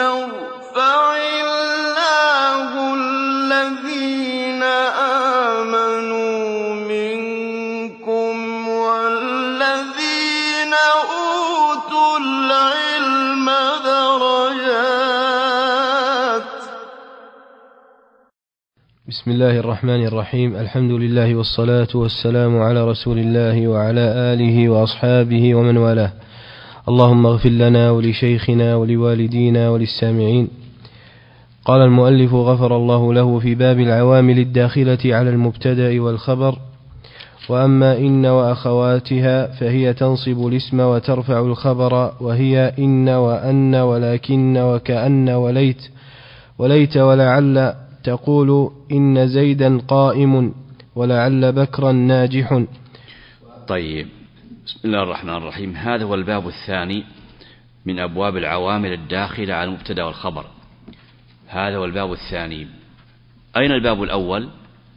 يرفع الله الذين آمنوا منكم والذين أوتوا العلم درجات. بسم الله الرحمن الرحيم. الحمد لله والصلاة والسلام على رسول الله وعلى آله وأصحابه ومن والاه. اللهم اغفر لنا ولشيخنا ولوالدينا وللسامعين. قال المؤلف غفر الله له في باب العوامل الداخلة على المبتدأ والخبر: وأما إن وأخواتها فهي تنصب الاسم وترفع الخبر، وهي إن وأن ولكن وكأن وليت ولعل. تقول إن زيدا قائم ولعل بكرا ناجح. طيب، بسم الله الرحمن الرحيم. هذا هو الباب الثاني من أبواب العوامل الداخلة على المبتدأ والخبر. هذا هو الباب الثاني. أين الباب الأول؟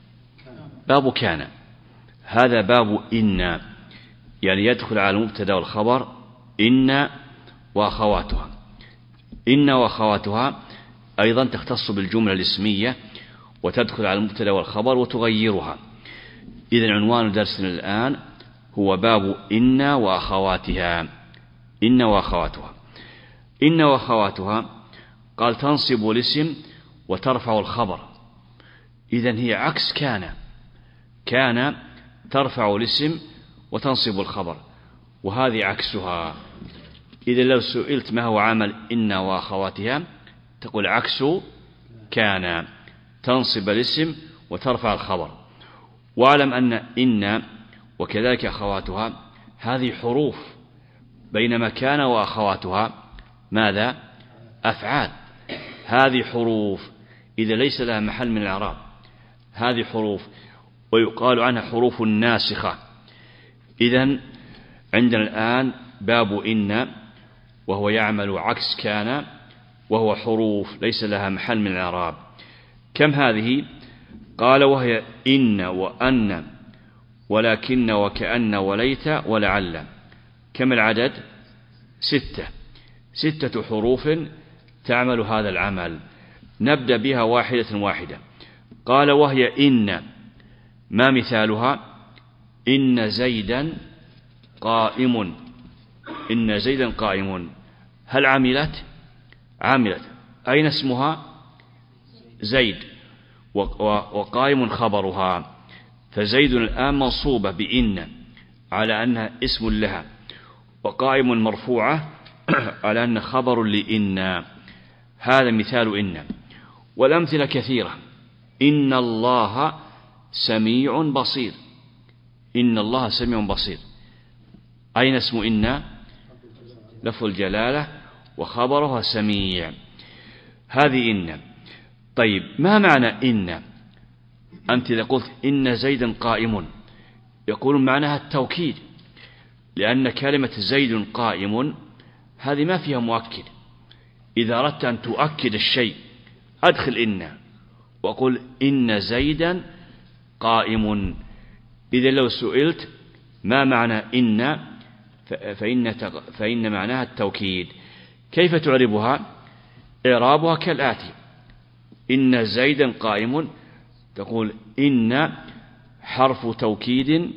باب كان. هذا باب إن، يعني يدخل على المبتدأ والخبر إن وأخواتها. إن وأخواتها أيضا تختص بالجملة الاسمية وتدخل على المبتدأ والخبر وتغيرها. إذن عنوان درسنا الآن هو باب إن وأخواتها. إن وأخواتها. إن وأخواتها قال تنصب الاسم وترفع الخبر. إذن هي عكس كان. كان ترفع الاسم وتنصب الخبر، وهذه عكسها. إذن لو سئلت ما هو عمل إن وأخواتها تقول عكس كان، تنصب الاسم وترفع الخبر. واعلم أن إن وكذلك أخواتها هذه حروف، بينما كان وأخواتها ماذا؟ أفعال. هذه حروف إذا ليس لها محل من الإعراب. هذه حروف ويقال عنها حروف ناسخة. إذن عندنا الآن باب إن وهو يعمل عكس كان، وهو حروف ليس لها محل من الإعراب. كم هذه؟ قال وهي إن وأن ولكن وكأن وليت ولعل. كم العدد؟ 6. 6 حروف تعمل هذا العمل. نبدأ بها واحدة واحدة. قال وهي إن، ما مثالها؟ إن زيدا قائم. إن زيدا قائم. هل عملت؟ عملت. أين اسمها؟ زيد، وقائم خبرها. فزيد الآن منصوبة بإن على أنها اسم لها، وقائم مرفوعة على أن خبر لإن. هذا مثال إن. والأمثلة كثيرة. إن الله سميع بصير. إن الله سميع بصير. أين اسم إن؟ لفظ الجلالة وخبرها سميع. هذه إن. طيب، ما معنى إن؟ أنت إذا قلت إن زيدا قائم يقول معناها التوكيد، لأن كلمة زيد قائم هذه ما فيها مؤكد. إذا أردت أن تؤكد الشيء أدخل إن وقل إن زيدا قائم. إذا لو سئلت ما معنى إن فإن معناها التوكيد. كيف تعربها؟ إعرابها كالآتي: إن زيدا قائم تقول إن حرف توكيد،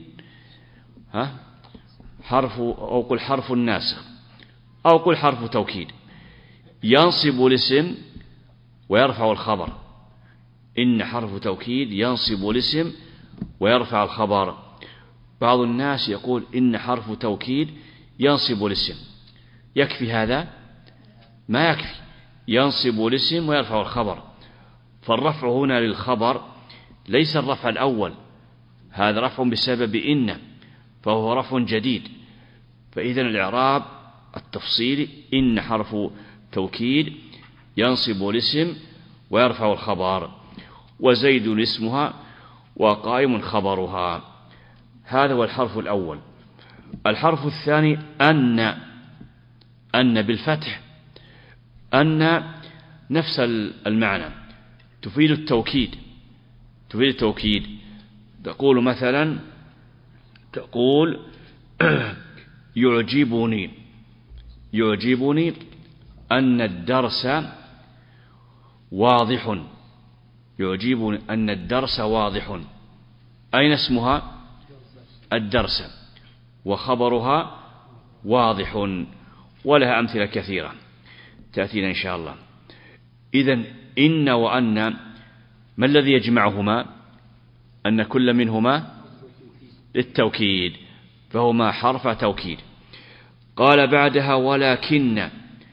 أو قل حرف الناسخ، أو قل حرف توكيد ينصب الاسم ويرفع الخبر. إن حرف توكيد ينصب الاسم ويرفع الخبر. بعض الناس يقول إن حرف توكيد ينصب الاسم. يكفي هذا؟ ما يكفي. ينصب الاسم ويرفع الخبر. فالرفع هنا للخبر ليس الرفع الأول، هذا رفع بسبب إن، فهو رفع جديد. فإذن الإعراب التفصيلي: إن حرف توكيد ينصب الاسم ويرفع الخبر، وزيد اسمها وقائم خبرها. هذا هو الحرف الأول. الحرف الثاني أن. أن بالفتح. أن نفس المعنى، تفيد التوكيد. تفيد التوكيد. تقول مثلا يعجبني أن الدرس واضح، يعجب أن الدرس واضح. أين اسمها؟ الدرس، وخبرها واضح، ولها أمثلة كثيرة تأتينا إن شاء الله. إذن إن وأن ما الذي يجمعهما؟ أن كل منهما للتوكيد، فهما حرف توكيد. قال بعدها ولكن،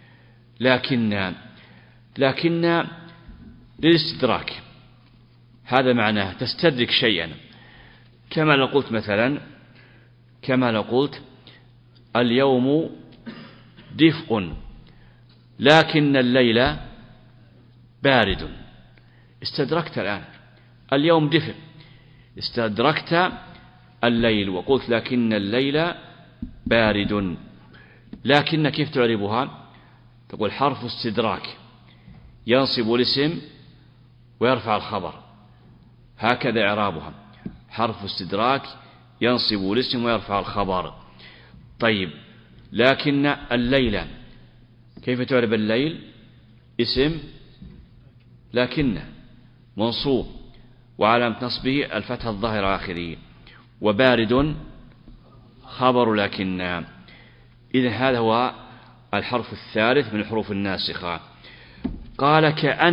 لكن للاستدراك، هذا معناه تستدرك شيئا، كما لو قلت مثلا، كما لو قلت اليوم دفء لكن الليل بارد. استدركت الآن اليوم دفء، استدركت الليل وقلت لكن الليل بارد. لكن كيف تعربها؟ تقول حرف استدراك ينصب الاسم ويرفع الخبر، هكذا إعرابها، حرف استدراك ينصب الاسم ويرفع الخبر. طيب لكن الليل، كيف تعرب الليل؟ اسم لكن منصوب وعلامة نصبه الفتحة الظاهرة آخره، وبارد خبر لكن. إذن هذا هو الحرف الثالث من الحروف الناسخة. قال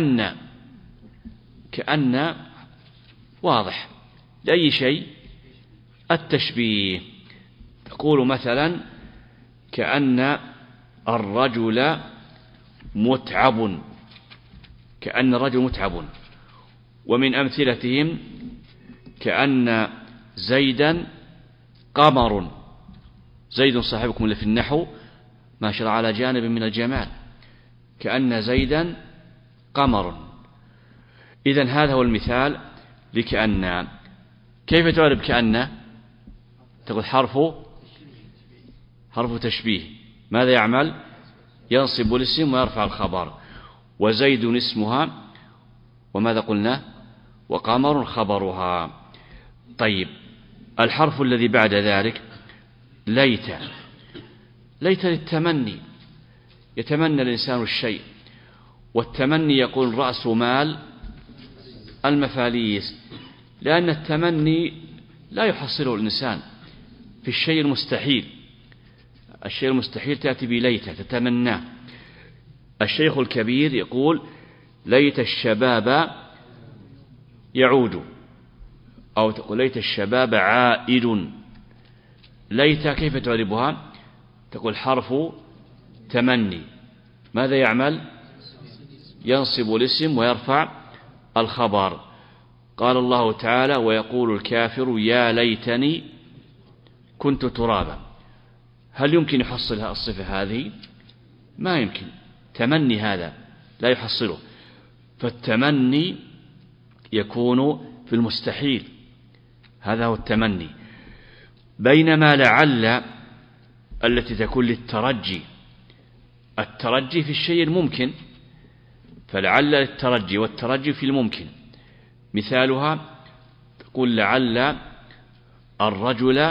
كأن واضح لأي شيء، التشبيه. تقول مثلا كأن الرجل متعب، كأن الرجل متعب. ومن أمثلتهم كأن زيدا قمر، زيد صاحبكم اللي في النحو ما شرع على جانب من الجمال، كأن زيدا قمر. إذن هذا هو المثال لكأن. كيف تعرب كأن؟ تقول حرف تشبيه، ماذا يعمل؟ ينصب الاسم ويرفع الخبر، وزيد اسمها، وماذا قلنا؟ وقمر خبرها. طيب الحرف الذي بعد ذلك ليت للتمني، يتمنى الإنسان الشيء، والتمني يقول رأس مال المفاليس، لأن التمني لا يحصله الإنسان في الشيء المستحيل. الشيء المستحيل تأتي بليت تتمناه. الشيخ الكبير يقول ليت الشباب يعود، أو تقول ليت الشباب عائد. ليت كيف تعربها؟ تقول حرف تمني، ماذا يعمل؟ ينصب الاسم ويرفع الخبر. قال الله تعالى ويقول الكافر يا ليتني كنت ترابا. هل يمكن يحصلها الصفة هذه؟ ما يمكن، تمني هذا لا يحصله. فالتمني يكون في المستحيل، هذا هو التمني. بينما لعل التي تكون للترجي، الترجي في الشيء الممكن، فلعل للترجي والترجي في الممكن. مثالها تقول لعل الرجل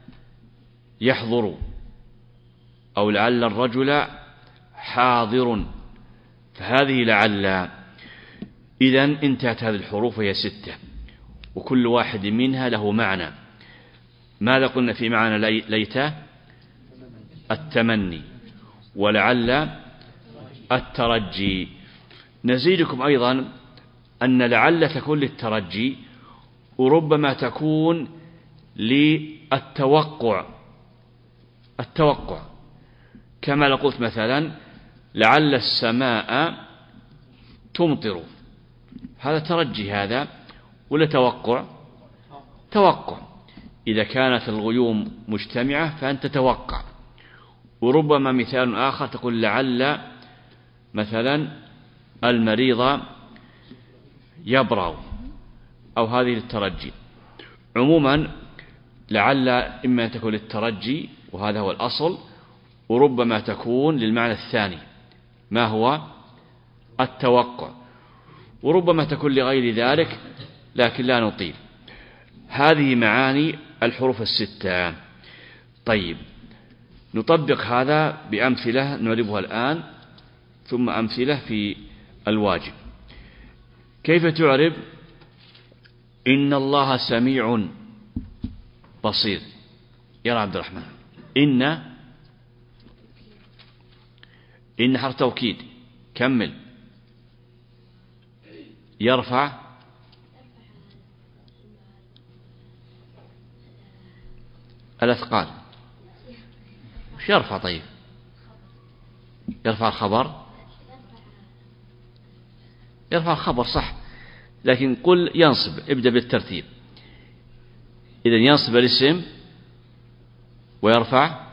يحضر، أو لعل الرجل حاضر، فهذه لعل. إذن انتهت هذه الحروف، وهي 6، وكل واحد منها له معنى. ماذا قلنا في معنى ليت؟ التمني، ولعل الترجي. نزيدكم أيضا أن لعل تكون للترجي، وربما تكون للتوقع، التوقع، كما لو قلت مثلا لعل السماء تمطر، هذا ترجي هذا ولا توقع؟ توقع. إذا كانت الغيوم مجتمعة فأنت توقع. وربما مثال آخر تقول لعل مثلا المريض يبرأ، أو هذه للترجي. عموما لعل إما أن تكون للترجي وهذا هو الأصل، وربما تكون للمعنى الثاني ما هو التوقع، وربما تكون لغير ذلك، لكن لا نطيل. هذه معاني الحروف 6. طيب نطبق هذا بأمثلة نعربها الآن، ثم أمثلة في الواجب. كيف تعرب إن الله سميع بصير؟ يا عبد الرحمن. إن حرف توكيد، كمل. يرفع الأثقال. وش يرفع؟ طيب يرفع الخبر، يرفع الخبر صح، لكن قل ينصب، ابدأ بالترتيب. إذن ينصب الاسم ويرفع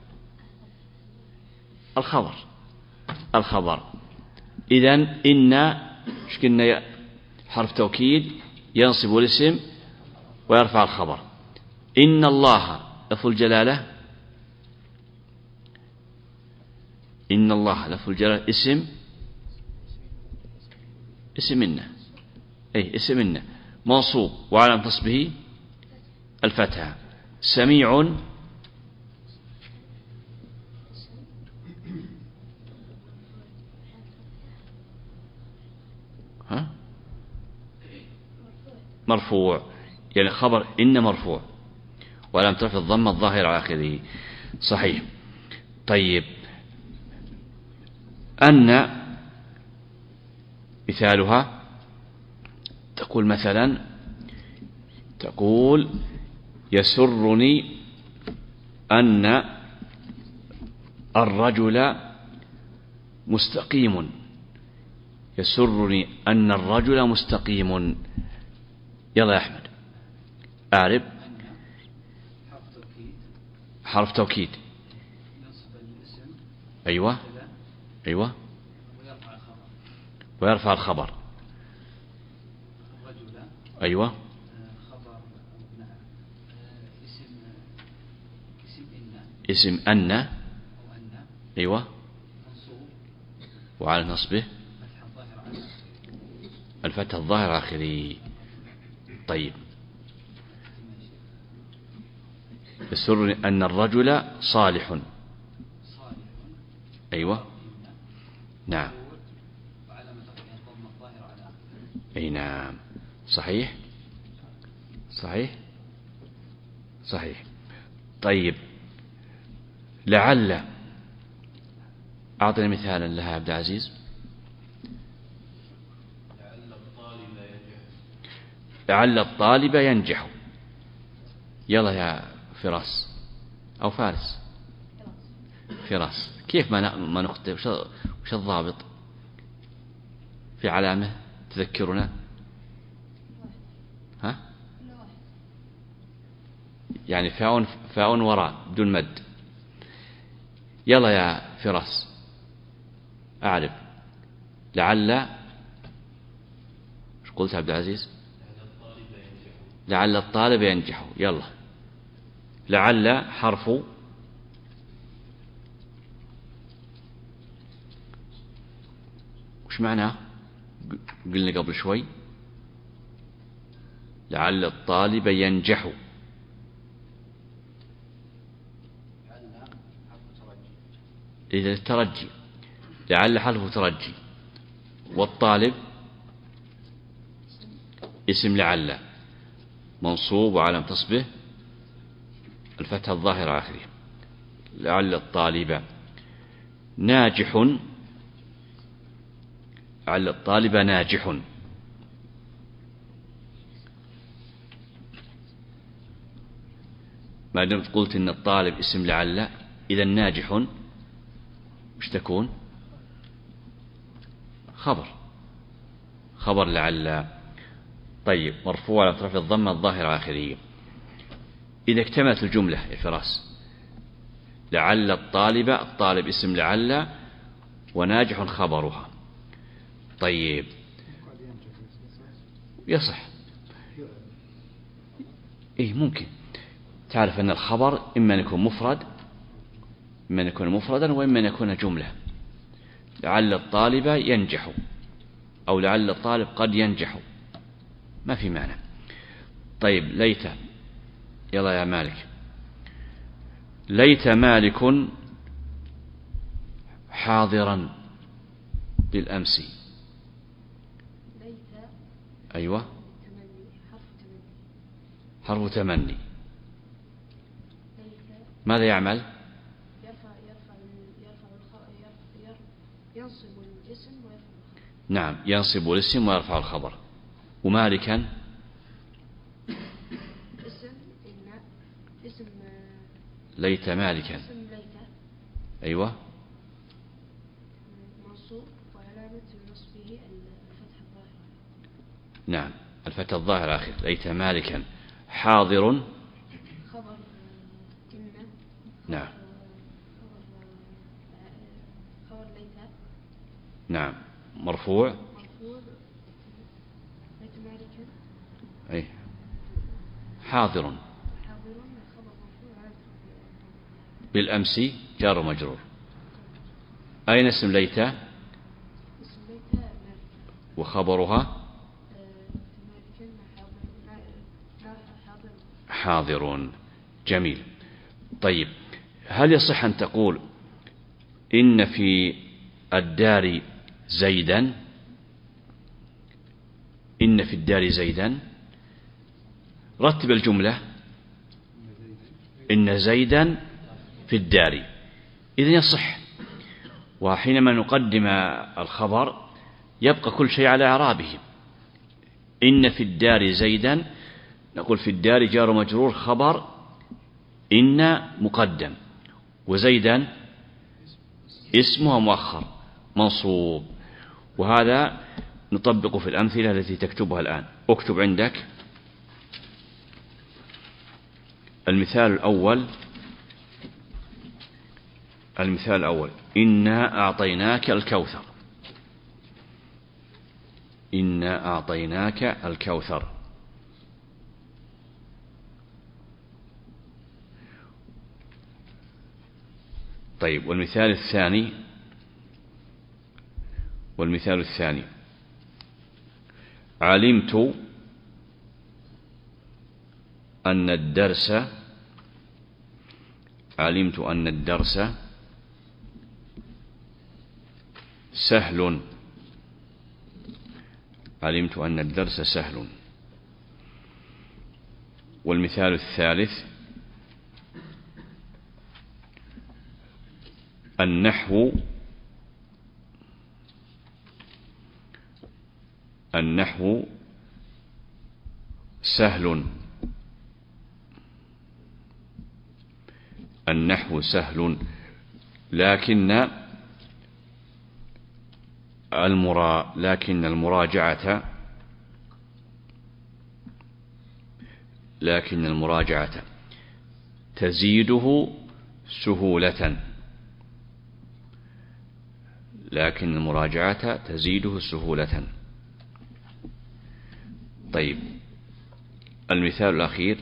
الخبر. إذن إن شكلنا حرف توكيد ينصب الاسم ويرفع الخبر. إن الله لفظ الجلالة، إن الله لفظ الجلالة اسم إن، اسم إن منصوب وعلامة نصبه الفتحة. سميع مرفوع، يعني خبر إن مرفوع وعلامة رفعه الضمة الظاهرة على آخره. صحيح. طيب أن مثالها تقول مثلا، تقول يسرني أن الرجل مستقيم. يسرني أن الرجل مستقيم. يلا يا أحمد أعرب. حرف توكيد. أيوة ويرفع الخبر. أيوة اسم أن. أيوة وعلى نصبه الفتح الظاهر آخره. طيب يسرني أن الرجل صالح. أيوة نعم، أي نعم، صحيح. طيب لعل، أعطنا مثالا لها يا عبد العزيز. لعل الطالب ينجح. يلا يا فراس أو فارس. كيف ما نخطئ؟ وش الضابط في علامة تذكرنا؟ يعني فاء وراء بدون مد. يلا يا فراس أعرف لعل. ايش قلت عبد العزيز؟ لعل الطالب ينجح. يلا لعل حرف وش معناه؟ قلنا قبل شوي لعل الطالب ينجح. إذا الترجي، لعل حرف ترجي، والطالب اسم لعل منصوب وعلامة نصبه الفتحة الظاهرة آخره. لعل الطالب ناجح. لعل الطالب ناجح. ما دمت قلت إن الطالب اسم لعل، إذا ناجح وش تكون؟ خبر لعل. طيب مرفوع على رفع الضمة الظاهرة آخره. إذا اكتملت الجملة يا فراس، لعل الطالب اسم لعل وناجح خبرها. طيب يصح، ممكن. تعرف أن الخبر إما أن يكون مفردا وإما أن يكون جملة. لعل الطالب ينجح أو لعل الطالب قد ينجح، ما في معنى. طيب ليت. يلا يا مالك. ليت مالك حاضرا بالأمس. أيوة. حرف تمني. ماذا يعمل؟ ينصب الاسم ويرفع الخبر. نعم، ينصب الاسم ويرفع الخبر. ومالكا اسم ليت مالكا. اسم ليت. أيوة. منصوب وعلامة نصبه الفتح الظاهر. نعم، الفتح الظاهر آخر. ليت مالكا حاضر. خبر إن. نعم. خبر ليت. نعم، مرفوع. ليت مالكا. أي حاضر. خبر مرفوع بالأمس جار مجرور. أين اسم ليت؟ اسم ليت وخبرها حاضر. جميل. طيب، هل يصح أن تقول إن في الدار زيدا؟ إن في الدار زيدا. رتب الجملة. إن زيدا في الدار. إذن يصح. وحينما نقدم الخبر يبقى كل شيء على إعرابه. إن في الدار زيدا، نقول في الدار جار مجرور، خبر إن مقدم، وزيدا اسمها مؤخر منصوب. وهذا نطبق في الأمثلة التي تكتبها الآن. اكتب عندك المثال الأول. المثال الأول: إنا أعطيناك الكوثر. إنا أعطيناك الكوثر. طيب، والمثال الثاني. والمثال الثاني: علمت أن الدرس. علمت أن الدرس سهل. علمت أن الدرس سهل. والمثال الثالث: النحو. النحو سهل. النحو سهل، لكن المراجعة تزيده سهولة. لكن المراجعة تزيده سهولة. طيب، المثال الأخير: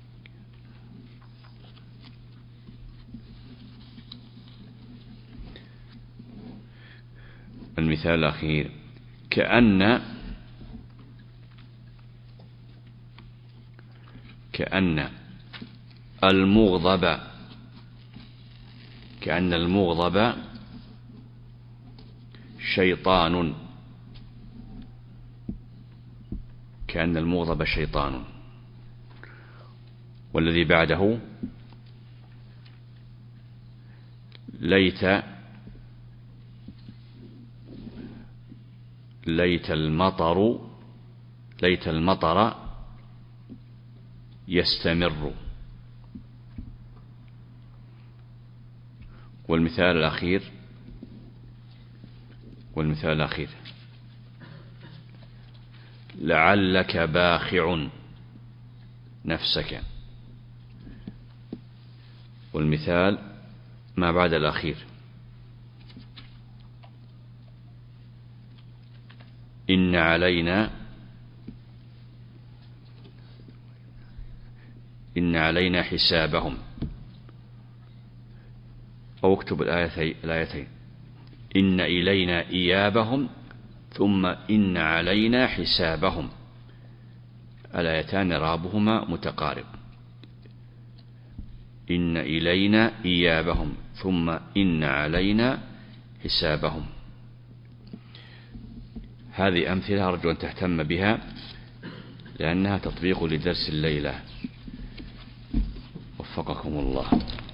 المثال الأخير: كأن المغضب. كأن المغضب شيطان. كأن المغضب شيطان. والذي بعده: ليت المطر يستمر. والمثال الأخير: لعلك باخع نفسك. والمثال ما بعد الأخير: إن علينا حسابهم. أو اكتب الآيتين: إن إلينا إيابهم ثم إن علينا حسابهم. الآيتان رابهما متقارب. إن إلينا إيابهم ثم إن علينا حسابهم. هذه أمثلة أرجو أن تهتم بها لأنها تطبيق لدرس الليلة. وفقكم الله.